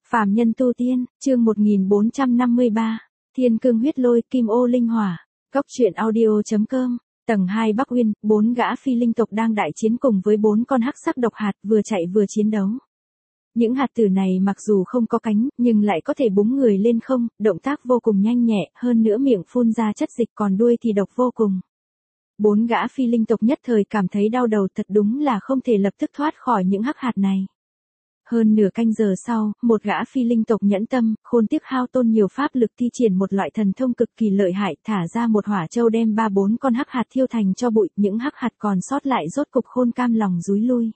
Phàm nhân tu tiên, chương 1453, Thiên cương huyết lôi, kim ô linh hỏa. Góc truyện audio.com. Tầng 2 Bắc Uyên, 4 gã phi linh tộc đang đại chiến cùng với 4 con hắc sắc độc hạt, vừa chạy vừa chiến đấu. Những hạt tử này mặc dù không có cánh, nhưng lại có thể búng người lên không, động tác vô cùng nhanh nhẹ, hơn nữa miệng phun ra chất dịch, còn đuôi thì độc vô cùng. 4 gã phi linh tộc nhất thời cảm thấy đau đầu, thật đúng là không thể lập tức thoát khỏi những hắc hạt này. Hơn nửa canh giờ sau, một gã phi linh tộc nhẫn tâm, khôn tiếc hao tôn nhiều pháp lực thi triển một loại thần thông cực kỳ lợi hại, thả ra một hỏa châu đem 3-4 con hắc hạt thiêu thành cho bụi, những hắc hạt còn sót lại rốt cục khôn cam lòng rúi lui.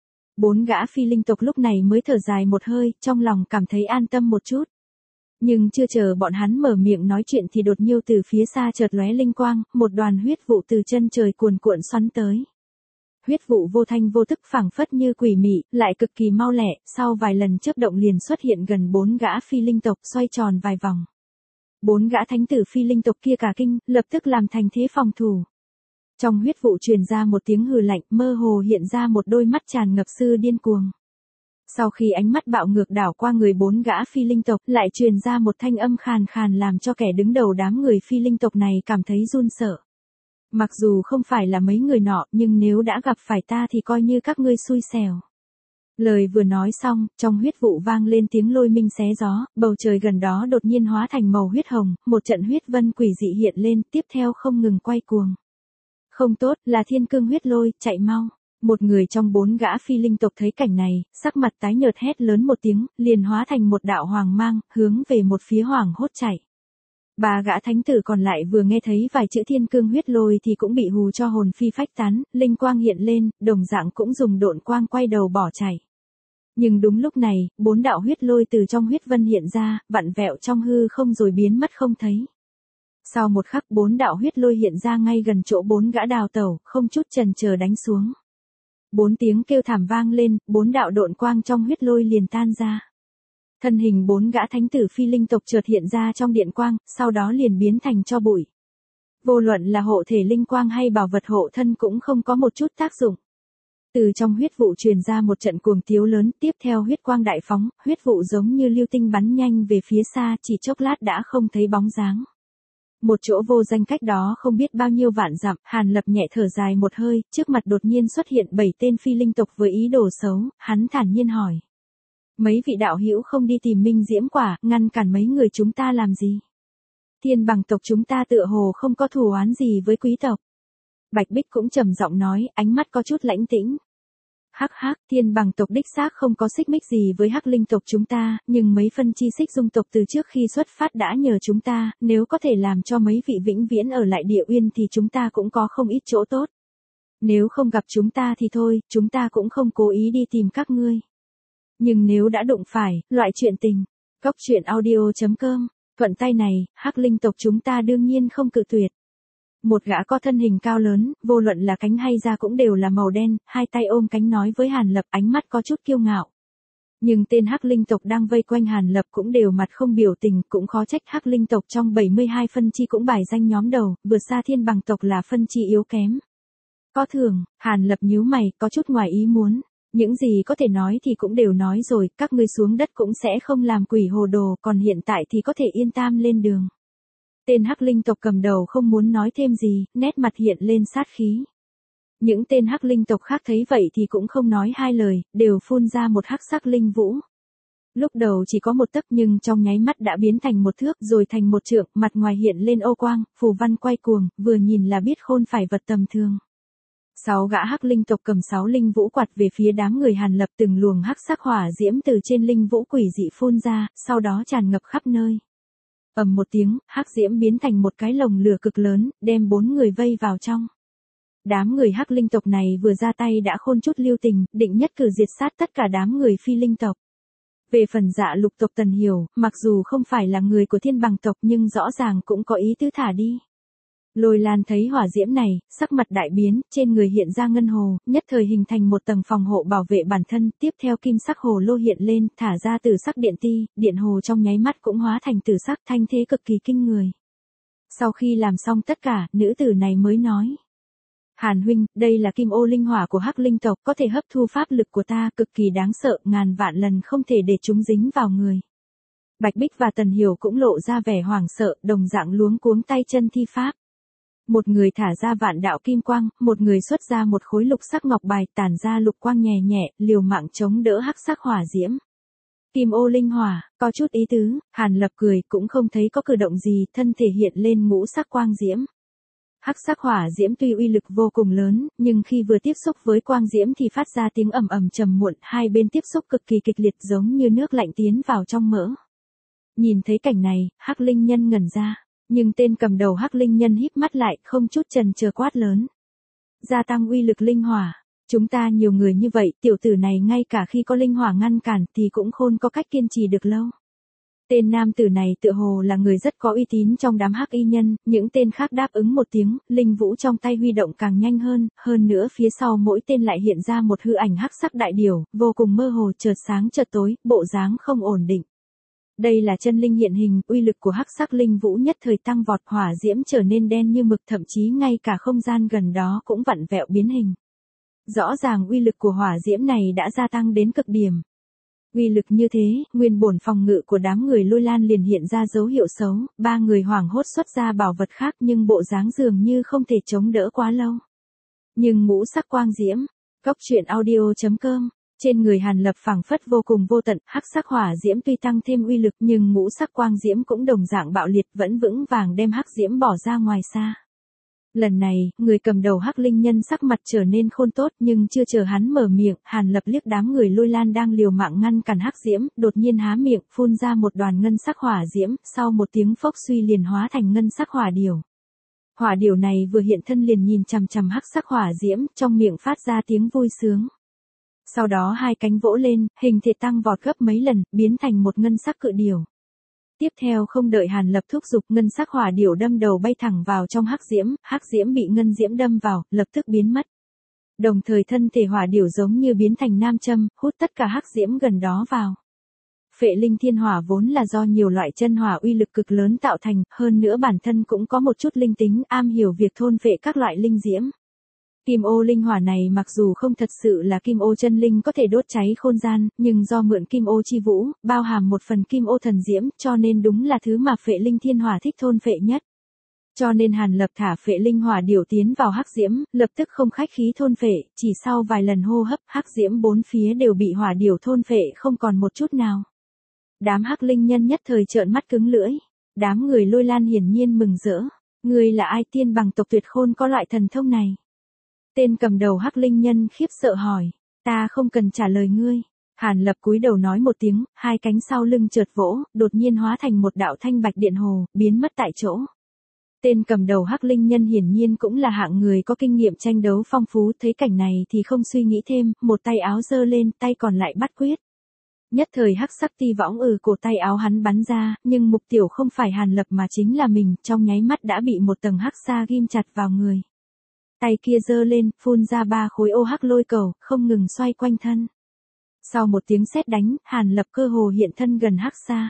4 gã phi linh tộc lúc này mới thở dài một hơi, trong lòng cảm thấy an tâm một chút. Nhưng chưa chờ bọn hắn mở miệng nói chuyện thì đột nhiên từ phía xa chợt lóe linh quang, một đoàn huyết vụ từ chân trời cuồn cuộn xoắn tới. Huyết vụ vô thanh vô tức phảng phất như quỷ mị, lại cực kỳ mau lẹ, sau vài lần chớp động liền xuất hiện gần 4 gã phi linh tộc, xoay tròn vài vòng. 4 gã thánh tử phi linh tộc kia cả kinh, lập tức làm thành thế phòng thủ. Trong huyết vụ truyền ra một tiếng hừ lạnh, mơ hồ hiện ra một đôi mắt tràn ngập sự điên cuồng. Sau khi ánh mắt bạo ngược đảo qua người 4 gã phi linh tộc, lại truyền ra một thanh âm khàn khàn làm cho kẻ đứng đầu đám người phi linh tộc này cảm thấy run sợ. Mặc dù không phải là mấy người nọ, nhưng nếu đã gặp phải ta thì coi như các ngươi xui xẻo. Lời vừa nói xong, trong huyết vụ vang lên tiếng lôi minh xé gió, bầu trời gần đó đột nhiên hóa thành màu huyết hồng, một trận huyết vân quỷ dị hiện lên, tiếp theo không ngừng quay cuồng. Không tốt, là thiên cương huyết lôi, chạy mau. Một người trong 4 gã phi linh tộc thấy cảnh này, sắc mặt tái nhợt hét lớn một tiếng, liền hóa thành một đạo hoàng mang, hướng về một phía hoàng hốt chạy. 3 gã thánh tử còn lại vừa nghe thấy vài chữ thiên cương huyết lôi thì cũng bị hù cho hồn phi phách tán, linh quang hiện lên, đồng dạng cũng dùng độn quang quay đầu bỏ chạy. Nhưng đúng lúc này, 4 đạo huyết lôi từ trong huyết vân hiện ra, vặn vẹo trong hư không rồi biến mất không thấy. Sau một khắc 4 đạo huyết lôi hiện ra ngay gần chỗ 4 gã đào tẩu, không chút chần chờ đánh xuống. 4 tiếng kêu thảm vang lên, 4 đạo độn quang trong huyết lôi liền tan ra. Thân hình 4 gã thánh tử phi linh tộc chợt hiện ra trong điện quang, sau đó liền biến thành tro bụi. Vô luận là hộ thể linh quang hay bảo vật hộ thân cũng không có một chút tác dụng. Từ trong huyết vụ truyền ra một trận cuồng tiếu lớn, tiếp theo huyết quang đại phóng, huyết vụ giống như lưu tinh bắn nhanh về phía xa, chỉ chốc lát đã không thấy bóng dáng. Một chỗ vô danh cách đó không biết bao nhiêu vạn dặm, Hàn Lập nhẹ thở dài một hơi, trước mặt đột nhiên xuất hiện 7 tên phi linh tộc với ý đồ xấu, hắn thản nhiên hỏi. Mấy vị đạo hữu không đi tìm minh diễm quả, ngăn cản mấy người chúng ta làm gì? Thiên bằng tộc chúng ta tựa hồ không có thù oán gì với quý tộc. Bạch Bích cũng trầm giọng nói, ánh mắt có chút lãnh tĩnh. Hắc hắc, thiên bằng tộc đích xác không có xích mích gì với hắc linh tộc chúng ta, nhưng mấy phân chi xích dung tộc từ trước khi xuất phát đã nhờ chúng ta, nếu có thể làm cho mấy vị vĩnh viễn ở lại địa uyên thì chúng ta cũng có không ít chỗ tốt. Nếu không gặp chúng ta thì thôi, chúng ta cũng không cố ý đi tìm các ngươi. Nhưng nếu đã đụng phải, loại chuyện tình, góc truyện audio.com, thuận tay này, hắc linh tộc chúng ta đương nhiên không cự tuyệt. Một gã có thân hình cao lớn, vô luận là cánh hay da cũng đều là màu đen, hai tay ôm cánh nói với Hàn Lập, ánh mắt có chút kiêu ngạo. Nhưng tên hắc linh tộc đang vây quanh Hàn Lập cũng đều mặt không biểu tình, cũng khó trách hắc linh tộc trong 72 phân chi cũng bài danh nhóm đầu, vượt xa thiên bằng tộc là phân chi yếu kém. Có thường, Hàn Lập nhíu mày, có chút ngoài ý muốn. Những gì có thể nói thì cũng đều nói rồi, các ngươi xuống đất cũng sẽ không làm quỷ hồ đồ, còn hiện tại thì có thể yên tâm lên đường. Tên hắc linh tộc cầm đầu không muốn nói thêm gì, nét mặt hiện lên sát khí. Những tên hắc linh tộc khác thấy vậy thì cũng không nói hai lời, đều phun ra một hắc sắc linh vũ. Lúc đầu chỉ có một tấc nhưng trong nháy mắt đã biến thành một thước rồi thành một trượng, mặt ngoài hiện lên ô quang, phù văn quay cuồng, vừa nhìn là biết khôn phải vật tầm thường. 6 gã hắc linh tộc cầm 6 linh vũ quạt về phía đám người Hàn Lập, từng luồng hắc sắc hỏa diễm từ trên linh vũ quỷ dị phun ra, sau đó tràn ngập khắp nơi. Ầm một tiếng, hắc diễm biến thành một cái lồng lửa cực lớn, đem 4 người vây vào trong. Đám người hắc linh tộc này vừa ra tay đã khôn chút lưu tình, định nhất cử diệt sát tất cả đám người phi linh tộc. Về phần Dạ Lục tộc Tần Hiểu, mặc dù không phải là người của thiên bằng tộc nhưng rõ ràng cũng có ý tứ thả đi. Lôi Lan thấy hỏa diễm này, sắc mặt đại biến, trên người hiện ra ngân hồ, nhất thời hình thành một tầng phòng hộ bảo vệ bản thân, tiếp theo kim sắc hồ lô hiện lên, thả ra tử sắc điện ti, điện hồ trong nháy mắt cũng hóa thành tử sắc, thanh thế cực kỳ kinh người. Sau khi làm xong tất cả, nữ tử này mới nói. Hàn huynh, đây là kim ô linh hỏa của hắc linh tộc, có thể hấp thu pháp lực của ta, cực kỳ đáng sợ, ngàn vạn lần không thể để chúng dính vào người. Bạch Bích và Tần Hiểu cũng lộ ra vẻ hoảng sợ, đồng dạng luống cuống tay chân thi pháp. Một người thả ra vạn đạo kim quang, một người xuất ra một khối lục sắc ngọc bài, tản ra lục quang nhẹ nhẹ, liều mạng chống đỡ hắc sắc hỏa diễm. Kim ô linh hỏa, có chút ý tứ, Hàn Lập cười, cũng không thấy có cử động gì, thân thể hiện lên ngũ sắc quang diễm. Hắc sắc hỏa diễm tuy uy lực vô cùng lớn, nhưng khi vừa tiếp xúc với quang diễm thì phát ra tiếng ầm ầm trầm muộn, hai bên tiếp xúc cực kỳ kịch liệt giống như nước lạnh tiến vào trong mỡ. Nhìn thấy cảnh này, Hắc Linh Nhân ngẩn ra, nhưng tên cầm đầu Hắc Linh Nhân híp mắt lại, không chút chần chờ quát lớn. Gia tăng uy lực linh hỏa, chúng ta nhiều người như vậy, tiểu tử này ngay cả khi có linh hỏa ngăn cản thì cũng khôn có cách kiên trì được lâu. Tên nam tử này tựa hồ là người rất có uy tín trong đám hắc y nhân, những tên khác đáp ứng một tiếng, linh vũ trong tay huy động càng nhanh hơn nữa phía sau mỗi tên lại hiện ra một hư ảnh hắc sắc đại điểu, vô cùng mơ hồ chợt sáng chợt tối, bộ dáng không ổn định. Đây là chân linh hiện hình, uy lực của hắc sắc linh vũ nhất thời tăng vọt, hỏa diễm trở nên đen như mực, thậm chí ngay cả không gian gần đó cũng vặn vẹo biến hình. Rõ ràng uy lực của hỏa diễm này đã gia tăng đến cực điểm. Uy lực như thế, nguyên bổn phòng ngự của đám người Lôi Lan liền hiện ra dấu hiệu xấu, ba người hoảng hốt xuất ra bảo vật khác nhưng bộ dáng dường như không thể chống đỡ quá lâu. Nhưng ngũ sắc quang diễm, Cốc truyện audio.com, trên người Hàn Lập phảng phất vô cùng vô tận, hắc sắc hỏa diễm tuy tăng thêm uy lực nhưng ngũ sắc quang diễm cũng đồng dạng bạo liệt, vẫn vững vàng đem hắc diễm bỏ ra ngoài xa. Lần này, người cầm đầu Hắc Linh Nhân sắc mặt trở nên khôn tốt, nhưng chưa chờ hắn mở miệng, Hàn Lập liếc đám người Lôi Lan đang liều mạng ngăn cản hắc diễm, đột nhiên há miệng, phun ra một đoàn ngân sắc hỏa diễm, sau một tiếng phốc suy liền hóa thành ngân sắc hỏa điểu. Hỏa điểu này vừa hiện thân liền nhìn chằm chằm hắc sắc hỏa diễm, trong miệng phát ra tiếng vui sướng. Sau đó hai cánh vỗ lên, hình thể tăng vọt gấp mấy lần, biến thành một ngân sắc cự điểu. Tiếp theo không đợi Hàn Lập thúc giục, ngân sắc hỏa điểu đâm đầu bay thẳng vào trong hắc diễm bị ngân diễm đâm vào, lập tức biến mất. Đồng thời thân thể hỏa điểu giống như biến thành nam châm, hút tất cả hắc diễm gần đó vào. Phệ linh thiên hỏa vốn là do nhiều loại chân hỏa uy lực cực lớn tạo thành, hơn nữa bản thân cũng có một chút linh tính, am hiểu việc thôn phệ các loại linh diễm. Kim ô linh hỏa này mặc dù không thật sự là kim ô chân linh có thể đốt cháy khôn gian, nhưng do mượn kim ô chi vũ, bao hàm một phần kim ô thần diễm, cho nên đúng là thứ mà phệ linh thiên hỏa thích thôn phệ nhất. Cho nên Hàn Lập thả phệ linh hỏa điểu tiến vào hắc diễm, lập tức không khách khí thôn phệ, chỉ sau vài lần hô hấp, hắc diễm bốn phía đều bị hỏa điểu thôn phệ không còn một chút nào. Đám hắc linh nhân nhất thời trợn mắt cứng lưỡi, đám người Lôi Lan hiển nhiên mừng rỡ. Ngươi là ai, tiên bằng tộc tuyệt khôn có loại thần thông này? Tên cầm đầu hắc linh nhân khiếp sợ hỏi. Ta không cần trả lời ngươi. Hàn Lập cúi đầu nói một tiếng, hai cánh sau lưng chợt vỗ, đột nhiên hóa thành một đạo thanh bạch điện hồ, biến mất tại chỗ. Tên cầm đầu hắc linh nhân hiển nhiên cũng là hạng người có kinh nghiệm tranh đấu phong phú, thấy cảnh này thì không suy nghĩ thêm, một tay áo giơ lên, tay còn lại bắt quyết. Nhất thời hắc sắc ti võng cổ tay áo hắn bắn ra, nhưng mục tiêu không phải Hàn Lập mà chính là mình, trong nháy mắt đã bị một tầng hắc sa ghim chặt vào người. Tay kia giơ lên, phun ra 3 khối ô hắc lôi cầu, không ngừng xoay quanh thân. Sau một tiếng sét đánh, Hàn Lập cơ hồ hiện thân gần hắc sa.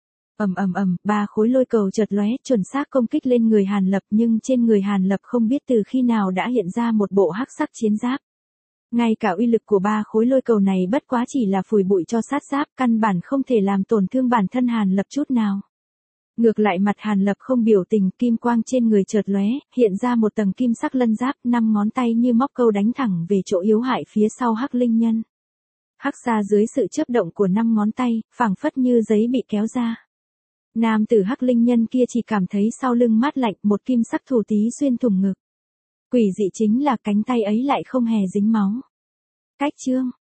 Ầm ầm ầm, 3 khối lôi cầu chợt lóe, chuẩn xác công kích lên người Hàn Lập, nhưng trên người Hàn Lập không biết từ khi nào đã hiện ra một bộ hắc sắc chiến giáp. Ngay cả uy lực của 3 khối lôi cầu này bất quá chỉ là phủi bụi cho sát giáp, căn bản không thể làm tổn thương bản thân Hàn Lập chút nào. Ngược lại mặt Hàn Lập không biểu tình, kim quang trên người chợt lóe, hiện ra một tầng kim sắc lân giáp, 5 ngón tay như móc câu đánh thẳng về chỗ yếu hại phía sau hắc linh nhân. Hắc sa dưới sự chớp động của 5 ngón tay, phảng phất như giấy bị kéo ra. Nam tử hắc linh nhân kia chỉ cảm thấy sau lưng mát lạnh, một kim sắc thủ tí xuyên thủng ngực. Quỷ dị chính là cánh tay ấy lại không hề dính máu. Cách chương